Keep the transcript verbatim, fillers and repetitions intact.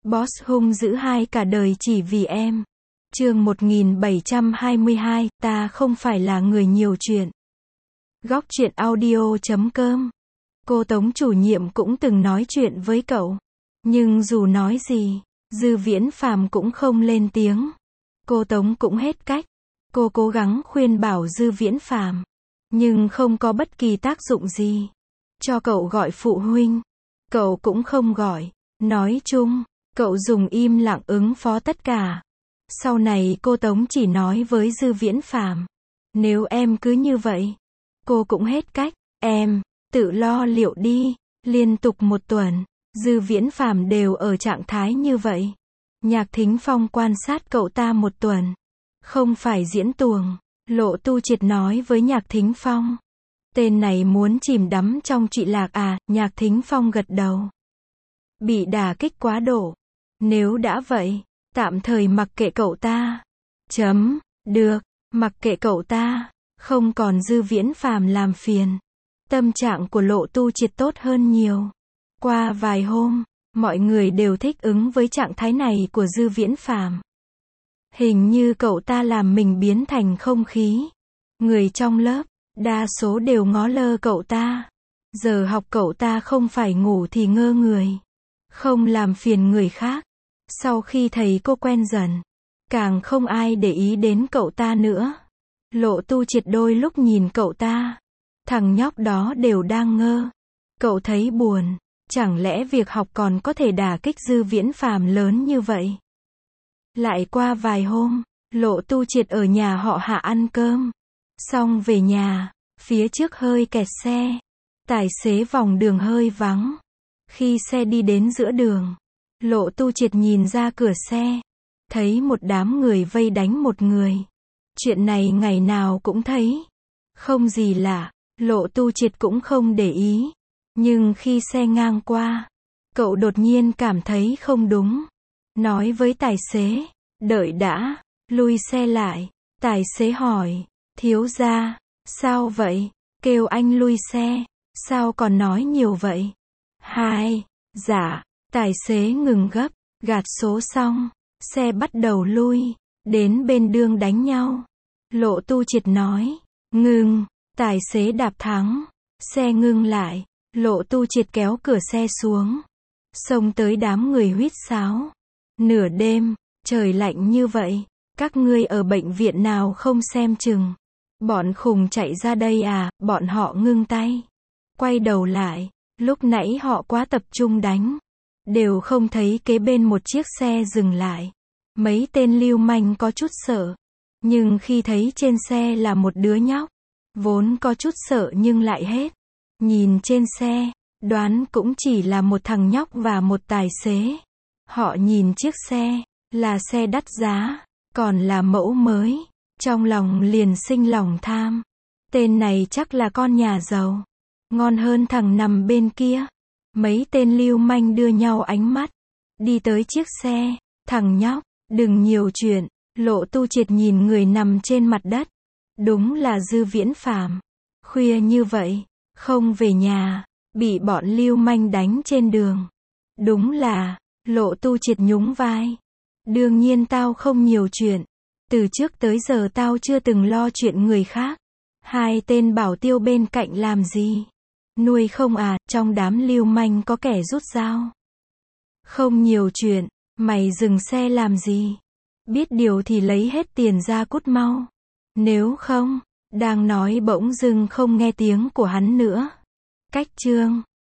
Boss hung dữ hai cả đời chỉ vì em. Chương một nghìn bảy trăm hai mươi hai, ta không phải là người nhiều chuyện. Góc truyện audio chấm com. Cô Tống chủ nhiệm cũng từng nói chuyện với cậu. Nhưng dù nói gì, Dư Viễn Phàm cũng không lên tiếng. Cô Tống cũng hết cách. Cô cố gắng khuyên bảo Dư Viễn Phàm, nhưng không có bất kỳ tác dụng gì. Cho cậu gọi phụ huynh, cậu cũng không gọi. Nói chung, cậu dùng im lặng ứng phó tất cả. Sau này cô Tống chỉ nói với Dư Viễn Phàm, nếu em cứ như vậy, cô cũng hết cách, em tự lo liệu đi. Liên tục một tuần, Dư Viễn Phàm đều ở trạng thái như vậy. Nhạc Thính Phong quan sát cậu ta một tuần. Không phải diễn tuồng. Lộ Tu Triệt nói với Nhạc Thính Phong, tên này muốn chìm đắm trong trụy lạc à? Nhạc Thính Phong gật đầu. Bị đả kích quá độ. Nếu đã vậy, tạm thời mặc kệ cậu ta. Chấm. Được, mặc kệ cậu ta. Không còn Dư Viễn Phàm làm phiền. Tâm trạng của Lộ Tu Triệt tốt hơn nhiều. Qua vài hôm, mọi người đều thích ứng với trạng thái này của Dư Viễn Phàm. Hình như cậu ta làm mình biến thành không khí. Người trong lớp, đa số đều ngó lơ cậu ta. Giờ học cậu ta không phải ngủ thì ngơ người. Không làm phiền người khác. Sau khi thầy cô quen dần, càng không ai để ý đến cậu ta nữa. Lộ Tu Triệt đôi lúc nhìn cậu ta. Thằng nhóc đó đều đang ngơ. Cậu thấy buồn. Chẳng lẽ việc học còn có thể đả kích Dư Viễn Phàm lớn như vậy? Lại qua vài hôm, Lộ Tu Triệt ở nhà họ Hạ ăn cơm. Xong về nhà, phía trước hơi kẹt xe. Tài xế vòng đường hơi vắng. Khi xe đi đến giữa đường, Lộ Tu Triệt nhìn ra cửa xe. Thấy một đám người vây đánh một người. Chuyện này ngày nào cũng thấy. Không gì lạ, Lộ Tu Triệt cũng không để ý. Nhưng khi xe ngang qua, cậu đột nhiên cảm thấy không đúng. Nói với tài xế, đợi đã, lùi xe lại. Tài xế hỏi, thiếu gia, sao vậy? Kêu anh lui xe, sao còn nói nhiều vậy? Hai, dạ, tài xế ngừng gấp, gạt số xong, xe bắt đầu lui, đến bên đường đánh nhau. Lộ Tu Triệt nói, ngừng, tài xế đạp thắng, xe ngưng lại. Lộ Tu Triệt kéo cửa xe xuống, xông tới đám người huýt sáo. Nửa đêm, trời lạnh như vậy, các ngươi ở bệnh viện nào không xem chừng? Bọn khùng chạy ra đây à? Bọn họ ngưng tay, quay đầu lại. Lúc nãy họ quá tập trung đánh, đều không thấy kế bên một chiếc xe dừng lại. Mấy tên lưu manh có chút sợ, nhưng khi thấy trên xe là một đứa nhóc, vốn có chút sợ nhưng lại hết. Nhìn trên xe, đoán cũng chỉ là một thằng nhóc và một tài xế. Họ nhìn chiếc xe, là xe đắt giá, còn là mẫu mới. Trong lòng liền sinh lòng tham. Tên này chắc là con nhà giàu. Ngon hơn thằng nằm bên kia. Mấy tên lưu manh đưa nhau ánh mắt. Đi tới chiếc xe. Thằng nhóc, đừng nhiều chuyện. Lộ Tu Triệt nhìn người nằm trên mặt đất. Đúng là Dư Viễn Phàm. Khuya như vậy, không về nhà, bị bọn lưu manh đánh trên đường. Đúng là, Lộ Tu Triệt nhún vai. Đương nhiên tao không nhiều chuyện. Từ trước tới giờ tao chưa từng lo chuyện người khác. Hai tên bảo tiêu bên cạnh làm gì? Nuôi không à? Trong đám lưu manh có kẻ rút dao. Không nhiều chuyện, mày dừng xe làm gì? Biết điều thì lấy hết tiền ra cút mau. Nếu không, đang nói bỗng dưng không nghe tiếng của hắn nữa. Cách chương